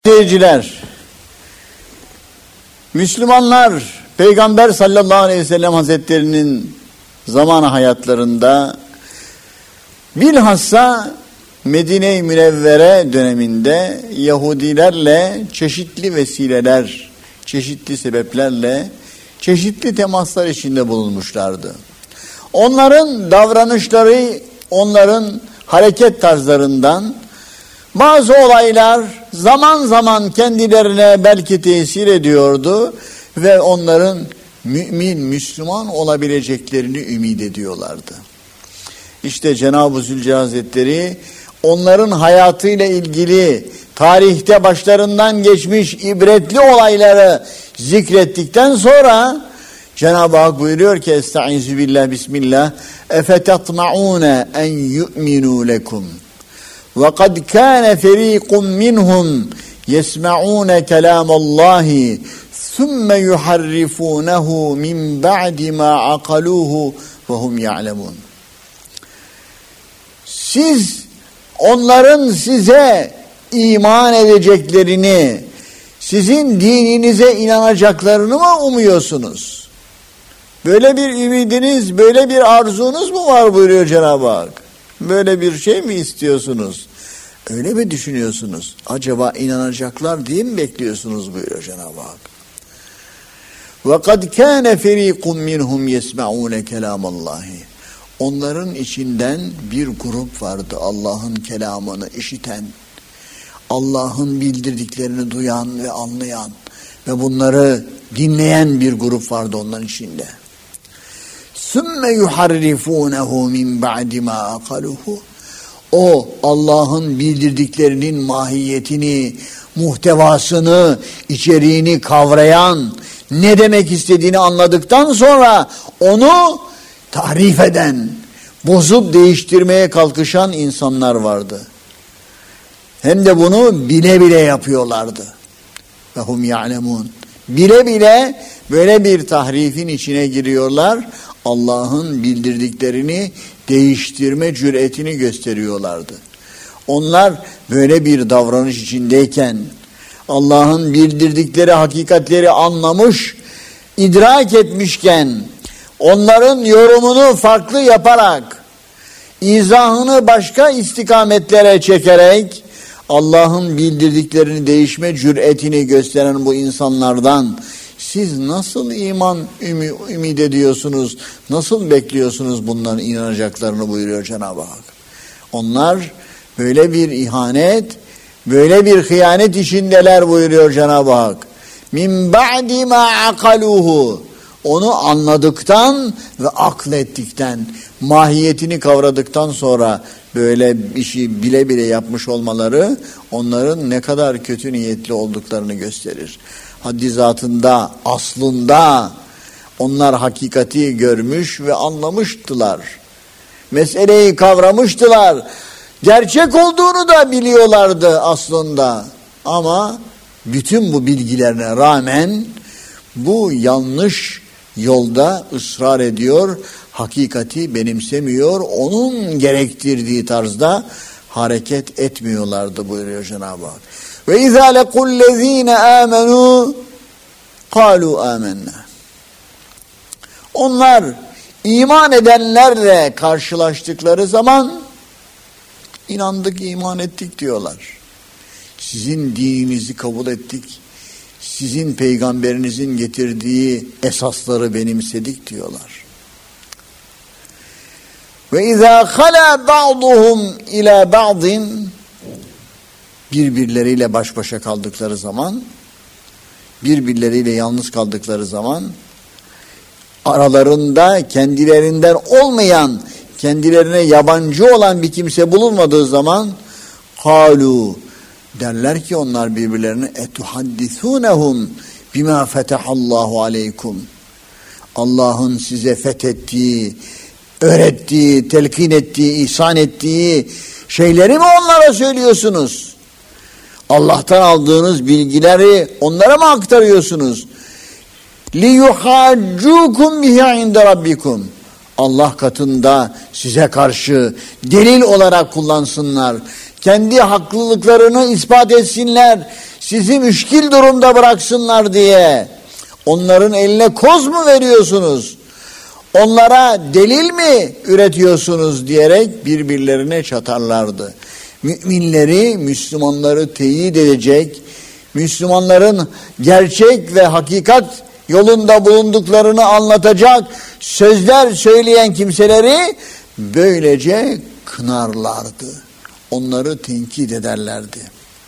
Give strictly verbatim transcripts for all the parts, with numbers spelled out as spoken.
Seyirciler, Müslümanlar Peygamber sallallahu aleyhi ve sellem Hazretlerinin zamanı hayatlarında, bilhassa Medine-i Münevvere döneminde Yahudilerle çeşitli vesileler, çeşitli sebeplerle çeşitli temaslar içinde bulunmuşlardı. Onların davranışları, onların hareket tarzlarından bazı olaylar zaman zaman kendilerine belki tesir ediyordu ve onların mümin, Müslüman olabileceklerini ümit ediyorlardı. İşte Cenab-ı Zülcelal Hazretleri onların hayatıyla ilgili tarihte başlarından geçmiş ibretli olayları zikrettikten sonra Cenab-ı Hak buyuruyor ki Estaizu billah bismillah efetatma'une en yu'minu lekum ve kad kâne ferîkum minhum yesma'ûne kelâmallâhi thumme yuharrifûnehu min ba'di mâ akalûhu ve hum ya'lemûn. Siz onların size iman edeceklerini, sizin dininize inanacaklarını mı umuyorsunuz? Böyle bir ümidiniz, böyle bir arzunuz mu var buyuruyor Cenab-ı Hak? Böyle bir şey mi istiyorsunuz? Öyle mi düşünüyorsunuz? Acaba inanacaklar diye mi bekliyorsunuz buyuruyor Cenab-ı Hak? وَقَدْ كَانَ فَر۪يقٌ مِّنْهُمْ يَسْمَعُونَ كَلَامَ اللّٰهِ. Onların içinden bir grup vardı Allah'ın kelamını işiten, Allah'ın bildirdiklerini duyan ve anlayan ve bunları dinleyen bir grup vardı onların içinde. ثُمَّ يُحَرِّفُونَهُ مِنْ بَعْدِ مَا أَقَلُهُ. O Allah'ın bildirdiklerinin mahiyetini, muhtevasını, içeriğini kavrayan, ne demek istediğini anladıktan sonra onu tahrif eden, bozup değiştirmeye kalkışan insanlar vardı. Hem de bunu bile bile yapıyorlardı. Ve hum ya'lemun. Bile bile böyle bir tahrifin içine giriyorlar. Allah'ın bildirdiklerini değiştirme cüretini gösteriyorlardı. Onlar böyle bir davranış içindeyken Allah'ın bildirdikleri hakikatleri anlamış, idrak etmişken onların yorumunu farklı yaparak, izahını başka istikametlere çekerek Allah'ın bildirdiklerini değişme cüretini gösteren bu insanlardan siz nasıl iman ümi, ümit ediyorsunuz, nasıl bekliyorsunuz bunların inanacaklarını buyuruyor Cenab-ı Hak. Onlar böyle bir ihanet, böyle bir hıyanet içindeler buyuruyor Cenab-ı Hak. Min ba'di ma akaluhu. Onu anladıktan ve aklettikten, mahiyetini kavradıktan sonra böyle bir şey bile bile yapmış olmaları onların ne kadar kötü niyetli olduklarını gösterir. Haddi zatında, aslında onlar hakikati görmüş ve anlamıştılar. Meseleyi kavramıştılar. Gerçek olduğunu da biliyorlardı aslında. Ama bütün bu bilgilerine rağmen bu yanlış yolda ısrar ediyor, hakikati benimsemiyor, onun gerektirdiği tarzda hareket etmiyorlardı buyuruyor Cenab-ı Hak. Ve izâ lekullezîne âmenû kâlû âmennâ. Onlar iman edenlerle karşılaştıkları zaman inandık, iman ettik diyorlar. Sizin dininizi kabul ettik. Sizin peygamberinizin getirdiği esasları benimsedik diyorlar. Ve izâ halâ ba'duhum ilâ ba'din, birbirleriyle baş başa kaldıkları zaman, birbirleriyle yalnız kaldıkları zaman, aralarında kendilerinden olmayan, kendilerine yabancı olan bir kimse bulunmadığı zaman, kâlû, derler ki onlar birbirlerine etuhaddithûnehum bima fetahallahu aleykum. Allah'ın size fethettiği, öğrettiği, telkin ettiği, ihsan ettiği şeyleri mi onlara söylüyorsunuz? Allah'tan aldığınız bilgileri onlara mı aktarıyorsunuz? liyuhaccukum bihi inde rabbikum. Allah katında size karşı delil olarak kullansınlar. Kendi haklılıklarını ispat etsinler. sizi müşkil durumda bıraksınlar diye onların eline koz mu veriyorsunuz? Onlara delil mi üretiyorsunuz diyerek birbirlerine çatarlardı. Müminleri, Müslümanları teyit edecek, Müslümanların gerçek ve hakikat yolunda bulunduklarını anlatacak sözler söyleyen kimseleri böylece kınarlardı. Onları tenkit ederlerdi.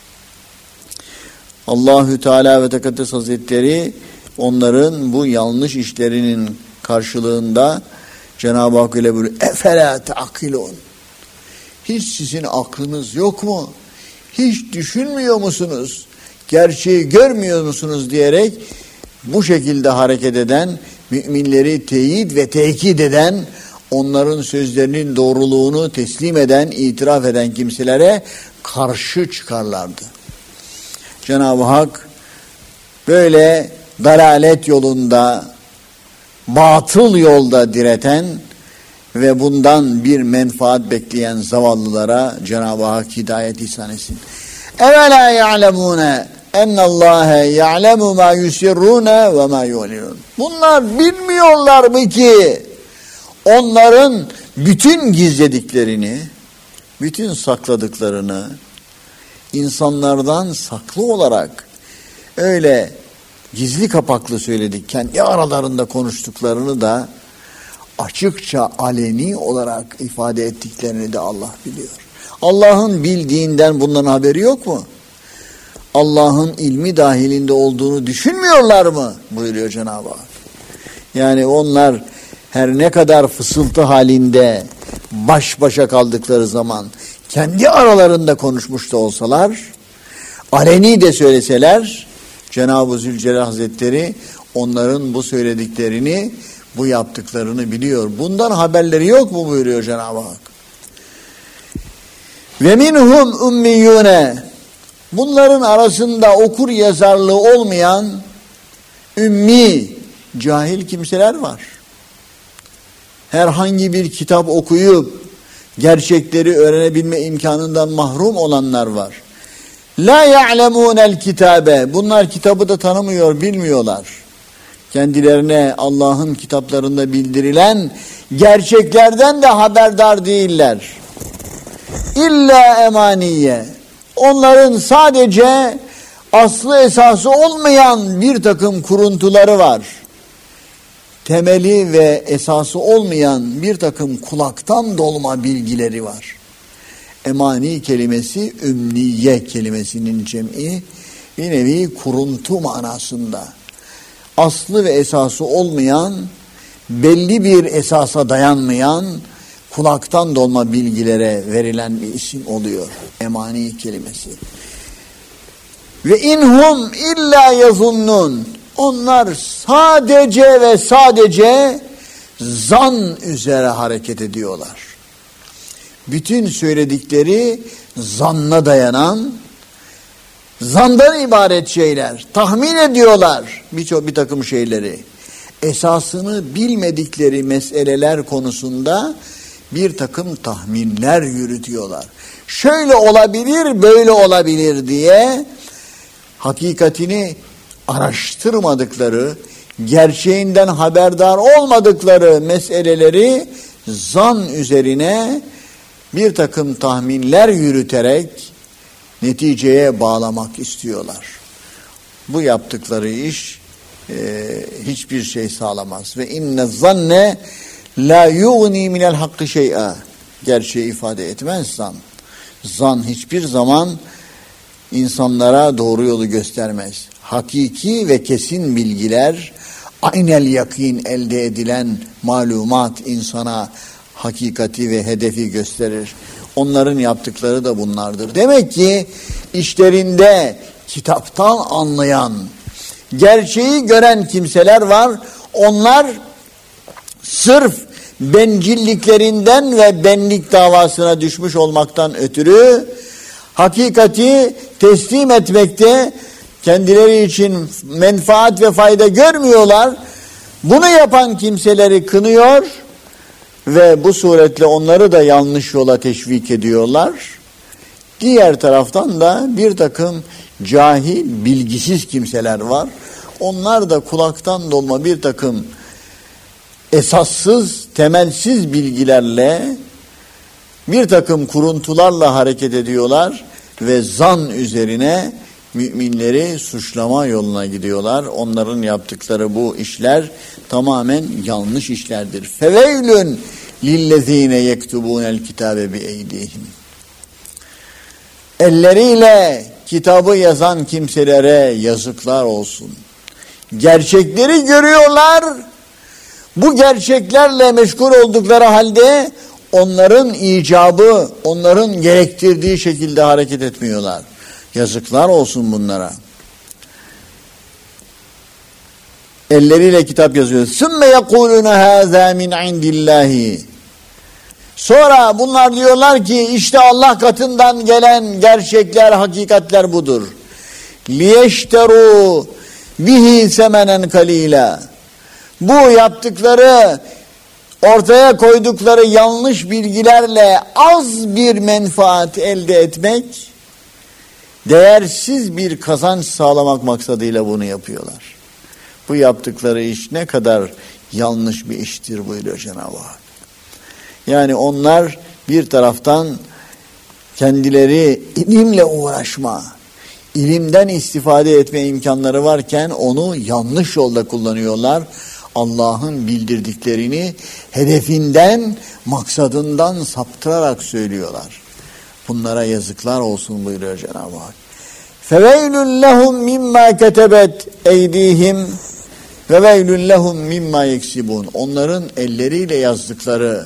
Allahü Teala ve Tekaddes Hazretleri onların bu yanlış işlerinin karşılığında Cenab-ı Hak ile buyuruyor. Efela te'akilun. Hiç sizin aklınız yok mu? Hiç düşünmüyor musunuz? Gerçeği görmüyor musunuz diyerek bu şekilde hareket eden, müminleri teyit ve tekit eden, onların sözlerinin doğruluğunu teslim eden, itiraf eden kimselere karşı çıkarlardı. Cenab-ı Hak böyle dalalet yolunda, batıl yolda direten ve bundan bir menfaat bekleyen zavallılara Cenab-ı Hak hidayet ihsan etsin. Evela ya'lemune ennallâhe ya'lemu ma yusirrûne ve ma yu'linûn. Bunlar bilmiyorlar mı ki onların bütün gizlediklerini, bütün sakladıklarını insanlardan saklı olarak öyle gizli kapaklı söyledik, kendi aralarında konuştuklarını da açıkça aleni olarak ifade ettiklerini de Allah biliyor. Allah'ın bildiğinden bunların haberi yok mu? Allah'ın ilmi dahilinde olduğunu düşünmüyorlar mı? Buyuruyor Cenab-ı Hak. Yani onlar her ne kadar fısıltı halinde baş başa kaldıkları zaman kendi aralarında konuşmuş da olsalar, aleni de söyleseler, Cenab-ı Zülcelal Hazretleri onların bu söylediklerini, bu yaptıklarını biliyor. Bundan haberleri yok mu buyuruyor Cenab-ı Hak. Ve minhum ummiyyune. Bunların arasında okur yazarlığı olmayan ümmi, cahil kimseler var. Herhangi bir kitap okuyup gerçekleri öğrenebilme imkanından mahrum olanlar var. La ya'lemûnel kitabe. Bunlar kitabı da tanımıyor, bilmiyorlar. Kendilerine Allah'ın kitaplarında bildirilen gerçeklerden de haberdar değiller. İlla emaniye. Onların sadece aslı esası olmayan bir takım kuruntuları var. Temeli ve esası olmayan bir takım kulaktan dolma bilgileri var. Emani kelimesi ümniye kelimesinin cem'i, bir nevi kuruntu manasında. Aslı ve esası olmayan, belli bir esasa dayanmayan, kulaktan dolma bilgilere verilen bir isim oluyor. Emani kelimesi. Ve inhum illa yazunnun. Onlar sadece ve sadece zan üzere hareket ediyorlar. Bütün söyledikleri zanna dayanan, zandan ibaret şeyler. Tahmin ediyorlar birçok bir takım şeyleri. Esasını bilmedikleri meseleler konusunda bir takım tahminler yürütüyorlar. Şöyle olabilir, böyle olabilir diye hakikatini araştırmadıkları, gerçeğinden haberdar olmadıkları meseleleri zan üzerine bir takım tahminler yürüterek neticeye bağlamak istiyorlar. Bu yaptıkları iş e, hiçbir şey sağlamaz. Ve inne zanne la yughni minel hakkı şey'a. Gerçeği ifade etmez zan. Zan hiçbir zaman insanlara doğru yolu göstermez. Hakiki ve kesin bilgiler, aynel yakin elde edilen malumat insana hakikati ve hedefi gösterir. Onların yaptıkları da bunlardır. Demek ki işlerinde kitaptan anlayan, gerçeği gören kimseler var. Onlar sırf bencilliklerinden ve benlik davasına düşmüş olmaktan ötürü hakikati teslim etmekte kendileri için menfaat ve fayda görmüyorlar. Bunu yapan kimseleri kınıyor ve bu suretle onları da yanlış yola teşvik ediyorlar. Diğer taraftan da bir takım cahil, bilgisiz kimseler var. Onlar da kulaktan dolma bir takım esassız, temelsiz bilgilerle, bir takım kuruntularla hareket ediyorlar ve zan üzerine müminleri suçlama yoluna gidiyorlar. Onların yaptıkları bu işler tamamen yanlış işlerdir. Feveylün lillezine yektubunel kitabe bi eydihim. Elleriyle kitabı yazan kimselere yazıklar olsun. Gerçekleri görüyorlar. Bu gerçeklerle meşgul oldukları halde onların icabı, onların gerektirdiği şekilde hareket etmiyorlar. Yazıklar olsun bunlara. Elleriyle kitap yazıyor. Sümme yekulune hâzâ min indillâhi. Sonra bunlar diyorlar ki işte Allah katından gelen gerçekler, hakikatler budur. Liyeşterû bihi semenen kalîlâ. Bu yaptıkları, ortaya koydukları yanlış bilgilerle az bir menfaat elde etmek, değersiz bir kazanç sağlamak maksadıyla bunu yapıyorlar. Bu yaptıkları iş ne kadar yanlış bir iştir buyuruyor Cenab-ı Hak. Yani onlar bir taraftan kendileri ilimle uğraşma, ilimden istifade etme imkanları varken onu yanlış yolda kullanıyorlar. Allah'ın bildirdiklerini hedefinden, maksadından saptırarak söylüyorlar. Bunlara yazıklar olsun buyuruyor Cenab-ı Hak. Feveylün lehum mimma ketebet eydihim ve veylün lehum mimma yeksibun. Onların elleriyle yazdıkları,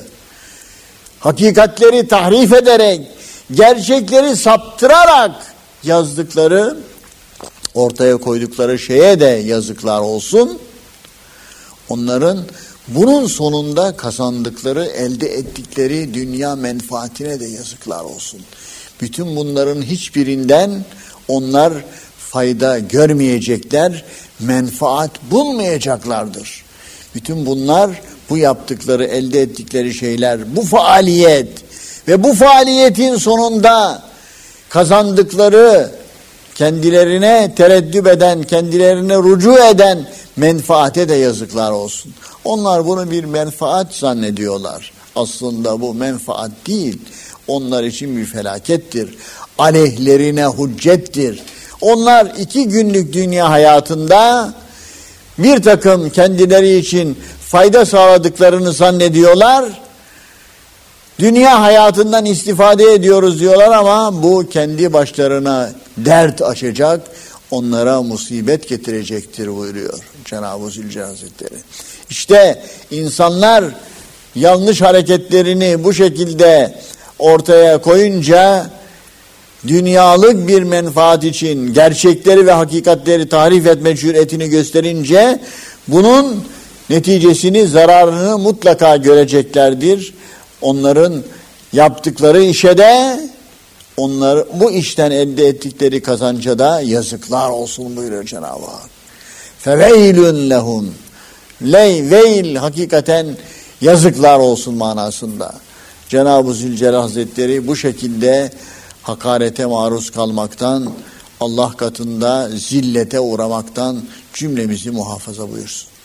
hakikatleri tahrif ederek, gerçekleri saptırarak yazdıkları, ortaya koydukları şeye de yazıklar olsun. Onların bunun sonunda kazandıkları, elde ettikleri dünya menfaatine de yazıklar olsun. Bütün bunların hiçbirinden onlar fayda görmeyecekler, menfaat bulmayacaklardır. Bütün bunlar, bu yaptıkları, elde ettikleri şeyler, bu faaliyet ve bu faaliyetin sonunda kazandıkları, kendilerine tereddüt eden, kendilerine rücu eden menfaate de yazıklar olsun. Onlar bunu bir menfaat zannediyorlar. Aslında bu menfaat değil. Onlar için bir felakettir. Aleyhlerine hüccettir. Onlar iki günlük dünya hayatında bir takım kendileri için fayda sağladıklarını zannediyorlar. Dünya hayatından istifade ediyoruz diyorlar ama bu kendi başlarına dert açacak, onlara musibet getirecektir buyuruyor Cenab-ı Zülcelal Hazretleri. İşte insanlar yanlış hareketlerini bu şekilde ortaya koyunca, dünyalık bir menfaat için gerçekleri ve hakikatleri tahrif etme cüretini gösterince, bunun neticesini, zararını mutlaka göreceklerdir. Onların yaptıkları işe de, onlar bu işten elde ettikleri kazanca da yazıklar olsun buyuruyor Cenab-ı Hak. Feveylün lehum. Ley, veil hakikaten yazıklar olsun manasında. Cenab-ı Zülcelal Hazretleri bu şekilde hakarete maruz kalmaktan, Allah katında zillete uğramaktan cümlemizi muhafaza buyursun.